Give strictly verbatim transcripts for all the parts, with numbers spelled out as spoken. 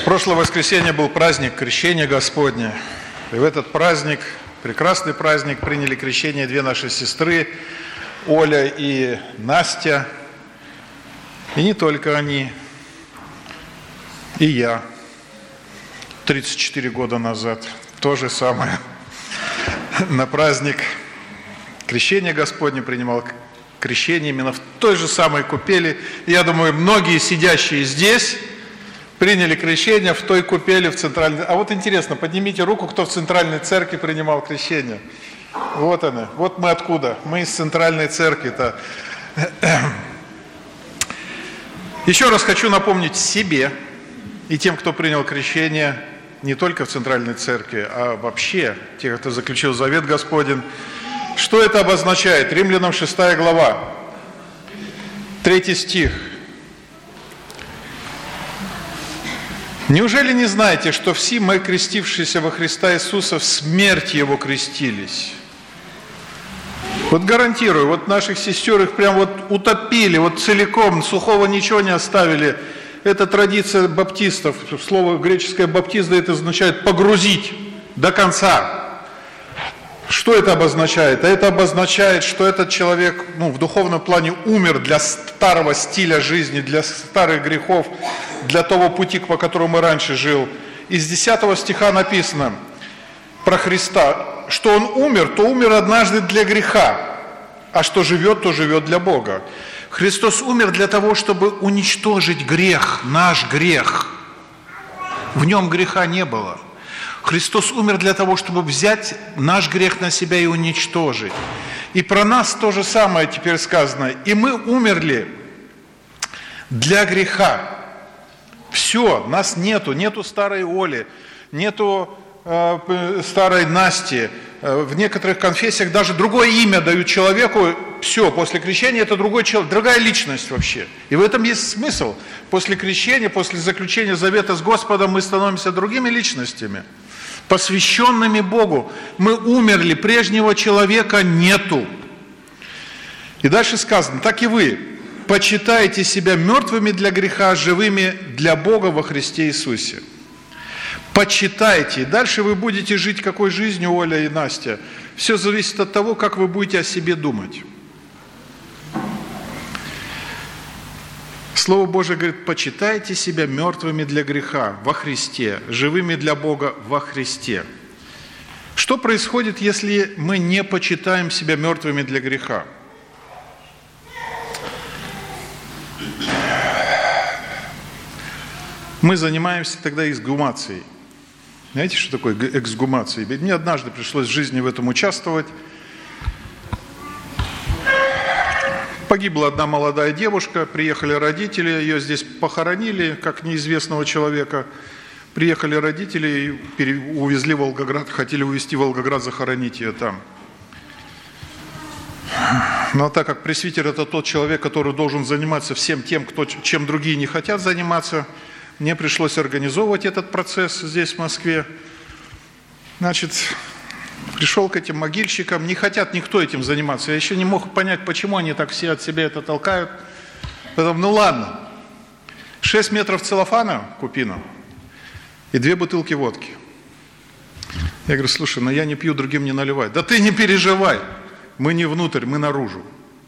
Прошлое воскресенье был праздник Крещения Господня. И в этот праздник, прекрасный праздник, приняли крещение две наши сестры, Оля и Настя. И не только они, и я. тридцать четыре года назад то же самое. На праздник Крещения Господня принимал крещение именно в той же самой купели. Я думаю, многие сидящие здесь приняли крещение в той купели в центральной. А вот интересно, поднимите руку, кто в центральной церкви принимал крещение. Вот она, вот мы откуда. Мы из центральной церкви-то. Еще раз хочу напомнить себе и тем, кто принял крещение не только в центральной церкви, а вообще, те, кто заключил завет Господень, что это обозначает? Римлянам шестая глава, третий стих. «Неужели не знаете, что все мы, крестившиеся во Христа Иисуса, в смерть Его крестились?» Вот гарантирую, вот наших сестер их прям вот утопили, вот целиком, сухого ничего не оставили. Это традиция баптистов. Слово греческое «баптизда» это означает «погрузить до конца». Что это обозначает? А это обозначает, что этот человек ну, в духовном плане умер для старого стиля жизни, для старых грехов, для того пути, по которому раньше жил. Из десятого стиха написано про Христа, что Он умер, то умер однажды для греха, а что живет, то живет для Бога. Христос умер для того, чтобы уничтожить грех, наш грех. В нем греха не было. Христос умер для того, чтобы взять наш грех на себя и уничтожить. И про нас то же самое теперь сказано. И мы умерли для греха. Все, нас нету, нету старой Оли, нету э, старой Насти. В некоторых конфессиях даже другое имя дают человеку. Все, после крещения это другой человек, другая личность вообще. И в этом есть смысл. После крещения, после заключения завета с Господом мы становимся другими личностями, посвященными Богу. Мы умерли, прежнего человека нету. И дальше сказано, так и вы, почитайте себя мертвыми для греха, живыми для Бога во Христе Иисусе. Почитайте. И дальше вы будете жить какой жизнью, Оля и Настя. Все зависит от того, как вы будете о себе думать. Слово Божие говорит, почитайте себя мертвыми для греха во Христе, живыми для Бога во Христе. Что происходит, если мы не почитаем себя мертвыми для греха? Мы занимаемся тогда эксгумацией. Знаете, что такое эксгумация? Мне однажды пришлось в жизни в этом участвовать. Погибла одна молодая девушка, приехали родители, ее здесь похоронили, как неизвестного человека. Приехали родители и увезли в Волгоград, хотели увезти в Волгоград, захоронить ее там. Но так как пресвитер – это тот человек, который должен заниматься всем тем, кто, чем другие не хотят заниматься, мне пришлось организовывать этот процесс здесь, в Москве. Значит, пришел к этим могильщикам, не хотят никто этим заниматься. Я еще не мог понять, почему они так все от себя это толкают. Потом, ну ладно, шесть метров целлофана купина и две бутылки водки. Я говорю, слушай, ну я не пью, другим не наливай. Да ты не переживай, мы не внутрь, мы наружу.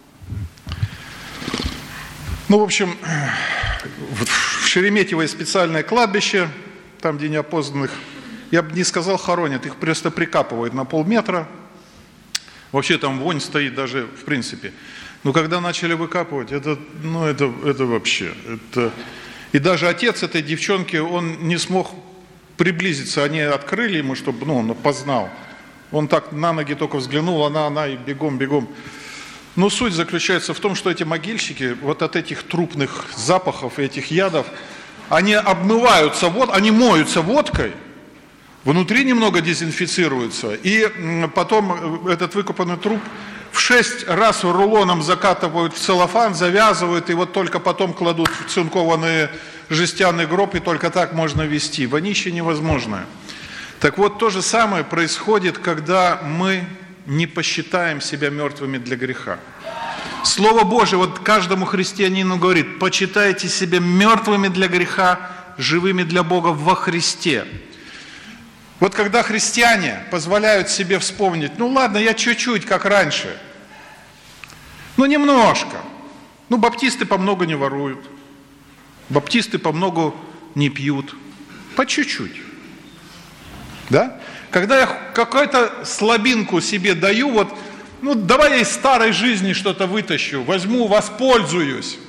Ну, в общем, в Шереметьево есть специальное кладбище, там, где неопознанных, я бы не сказал хоронят, их просто прикапывают на полметра. Вообще там вонь стоит даже в принципе. Но когда начали выкапывать, это, ну, это, это вообще. Это... И даже отец этой девчонки, он не смог приблизиться. Они открыли ему, чтобы ну, он познал. Он так на ноги только взглянул, она, она и бегом, бегом. Но суть заключается в том, что эти могильщики вот от этих трупных запахов, этих ядов, они обмываются, вот, они моются водкой, внутри немного дезинфицируются, и потом этот выкопанный труп в шесть раз рулоном закатывают в целлофан, завязывают, и вот только потом кладут в цинкованный жестяный гроб, и только так можно везти. Вонище невозможное. Так вот, то же самое происходит, когда мы не посчитаем себя мертвыми для греха. Слово Божие вот каждому христианину говорит, почитайте себя мертвыми для греха, живыми для Бога во Христе. Вот когда христиане позволяют себе вспомнить, ну ладно, я чуть-чуть, как раньше, ну немножко. Ну баптисты по много не воруют, баптисты по много не пьют, по чуть-чуть. Да? Когда я какую-то слабинку себе даю, вот, ну давай я из старой жизни что-то вытащу, возьму, воспользуюсь.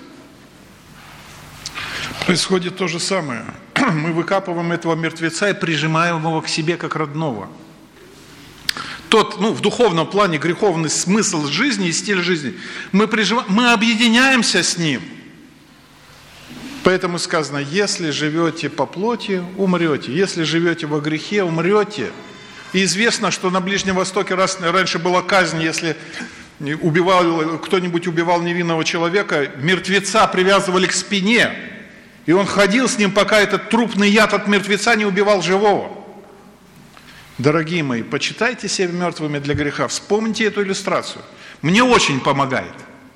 Происходит то же самое. Мы выкапываем этого мертвеца и прижимаем его к себе как родного. Тот, ну, в духовном плане греховный смысл жизни и стиль жизни, мы, прижим... мы объединяемся с ним. Поэтому сказано, если живете по плоти, умрете. Если живете во грехе, умрете. И известно, что на Ближнем Востоке раз, раньше была казнь, если убивал, кто-нибудь убивал невинного человека, мертвеца привязывали к спине, и он ходил с ним, пока этот трупный яд от мертвеца не убивал живого. Дорогие мои, почитайте себя мертвыми для греха, вспомните эту иллюстрацию. Мне очень помогает.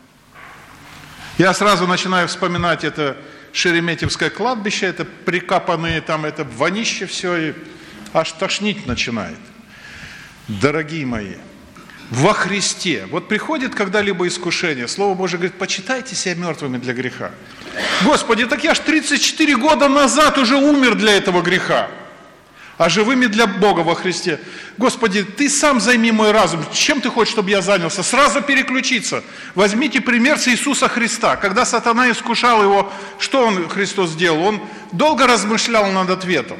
Я сразу начинаю вспоминать это Шереметьевское кладбище, это прикапанные там, это вонище все, и аж тошнить начинает. Дорогие мои, во Христе, вот приходит когда-либо искушение, Слово Божие говорит, почитайте себя мертвыми для греха. Господи, так я ж тридцать четыре года назад уже умер для этого греха. А живыми для Бога во Христе. Господи, Ты сам займи мой разум. Чем Ты хочешь, чтобы я занялся? Сразу переключиться. Возьмите пример с Иисуса Христа. Когда сатана искушал Его, что Он, Христос, сделал? Он долго размышлял над ответом.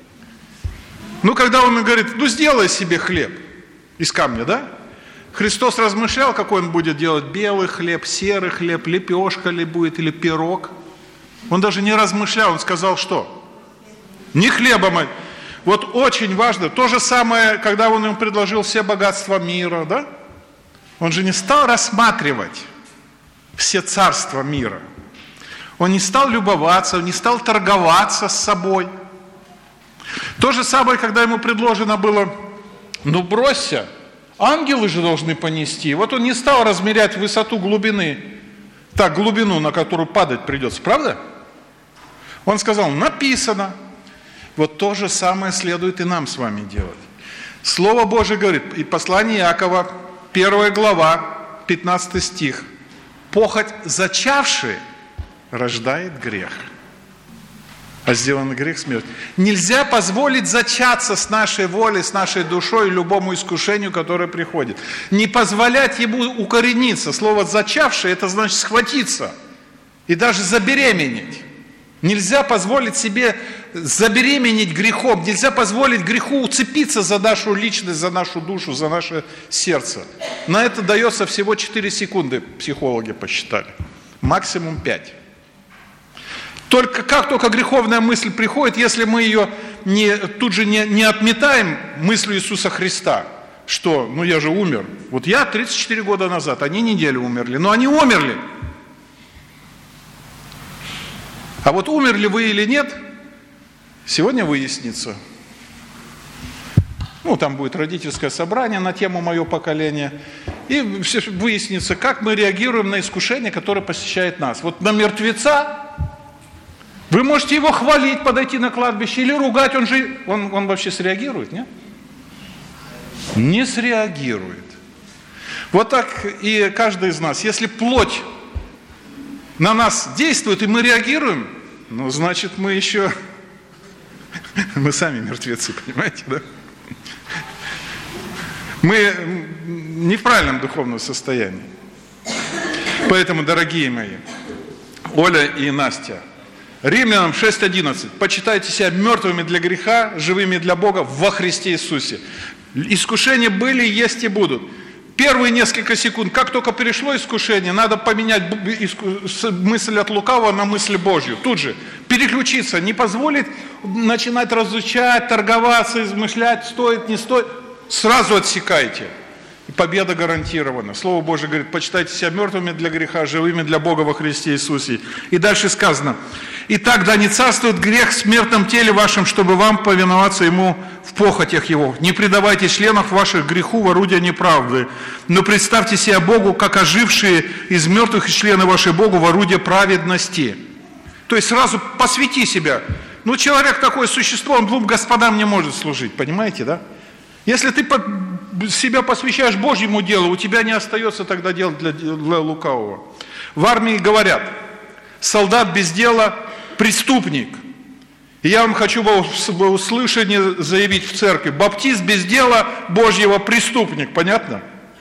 Ну, когда Он говорит, ну, сделай себе хлеб из камня, да? Христос размышлял, какой Он будет делать. Белый хлеб, серый хлеб, лепешка ли будет или пирог. Он даже не размышлял, Он сказал, что? Не хлебом, а... Вот очень важно, то же самое, когда он им предложил все богатства мира, да? Он же не стал рассматривать все царства мира. Он не стал любоваться, он не стал торговаться с собой. То же самое, когда ему предложено было, ну бросься, ангелы же должны понести. Вот он не стал размерять высоту глубины, так, глубину, на которую падать придется, правда? Он сказал, написано. Вот то же самое следует и нам с вами делать. Слово Божие говорит, и послание Иакова, первая глава, пятнадцатый стих. Похоть зачавший рождает грех, а сделанный грех смерть. Нельзя позволить зачаться с нашей волей, с нашей душой любому искушению, которое приходит. Не позволять ему укорениться. Слово зачавший, это значит схватиться и даже забеременеть. Нельзя позволить себе забеременеть грехом, нельзя позволить греху уцепиться за нашу личность, за нашу душу, за наше сердце. На это дается всего четыре секунды, психологи посчитали, максимум пять. Только как только греховная мысль приходит, если мы ее не, тут же не, не отметаем мыслью Иисуса Христа, что, ну я же умер, вот я тридцать четыре года назад, они неделю умерли, но они умерли. А вот умерли вы или нет, сегодня выяснится. Ну, там будет родительское собрание на тему «Мое поколение». И выяснится, как мы реагируем на искушение, которое посещает нас. Вот на мертвеца вы можете его хвалить, подойти на кладбище или ругать. Он же, он, он вообще среагирует, нет? Не среагирует. Вот так и каждый из нас. Если плоть на нас действует, и мы реагируем, ну, значит, мы еще... Мы сами мертвецы, понимаете, да? Мы не в правильном духовном состоянии. Поэтому, дорогие мои, Оля и Настя, Римлянам шесть одиннадцать. Почитайте себя мертвыми для греха, живыми для Бога во Христе Иисусе. Искушения были, есть и будут. Первые несколько секунд, как только перешло искушение, надо поменять мысль от лукавого на мысль Божью. Тут же переключиться, не позволить начинать разучать, торговаться, измышлять, стоит, не стоит. Сразу отсекайте. И победа гарантирована. Слово Божие говорит, почитайте себя мертвыми для греха, живыми для Бога во Христе Иисусе. И дальше сказано, «Итак, да не царствует грех в смертном теле вашем, чтобы вам повиноваться ему в похотях его. Не предавайте членов ваших греху в орудие неправды, но представьте себя Богу, как ожившие из мертвых члены вашей Богу в орудие праведности». То есть сразу посвяти себя. Ну, человек такое существо, он двум господам не может служить, понимаете, да? Если ты себя посвящаешь Божьему делу, у тебя не остается тогда дела для, для лукавого. В армии говорят, солдат без дела – преступник. И я вам хочу в услышание заявить в церкви, баптист без дела Божьего – преступник, понятно?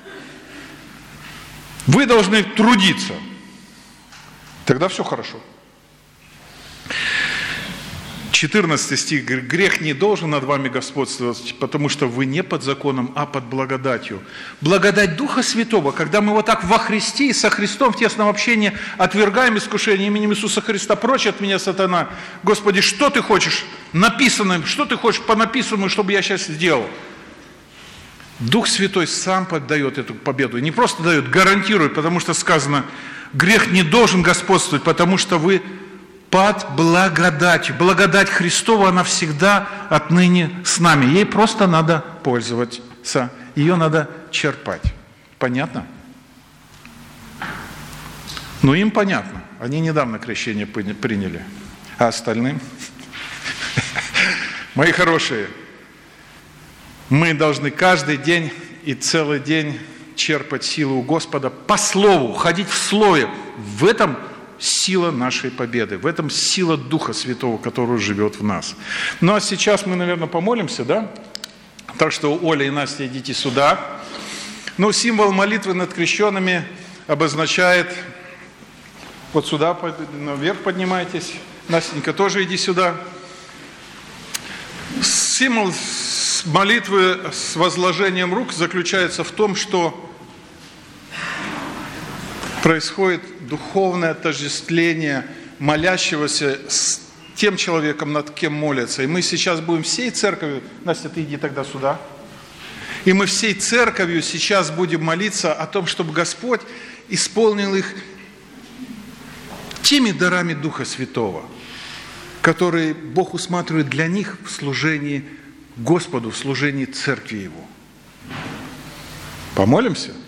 Вы должны трудиться. Тогда все хорошо. четырнадцатый стих говорит, грех не должен над вами господствовать, потому что вы не под законом, а под благодатью. Благодать Духа Святого, когда мы вот так во Христе и со Христом в тесном общении отвергаем искушение именем Иисуса Христа, прочь от меня, сатана. Господи, что ты хочешь написанным, что ты хочешь по написанному, чтобы я сейчас сделал? Дух Святой сам поддает эту победу. И не просто дает, гарантирует, потому что сказано, грех не должен господствовать, потому что вы под благодатью. Благодать Христова, она всегда отныне с нами. Ей просто надо пользоваться. Ее надо черпать. Понятно? Ну, им понятно. Они недавно крещение приняли. А остальным? Мои хорошие, мы должны каждый день и целый день черпать силу у Господа по Слову, ходить в Слове. В этом сила нашей победы, в этом сила Духа Святого, который живет в нас. Ну а сейчас мы, наверное, помолимся, да? Так что, Оля и Настя, идите сюда. Ну, символ молитвы над крещенными обозначает, вот сюда, наверх поднимайтесь. Настенька, тоже иди сюда. Символ молитвы с возложением рук заключается в том, что происходит духовное отождествление молящегося с тем человеком, над кем молятся. И мы сейчас будем всей церковью, Настя, ты иди тогда сюда, и мы всей церковью сейчас будем молиться о том, чтобы Господь исполнил их теми дарами Духа Святого, которые Бог усматривает для них в служении Господу, в служении церкви Его. Помолимся?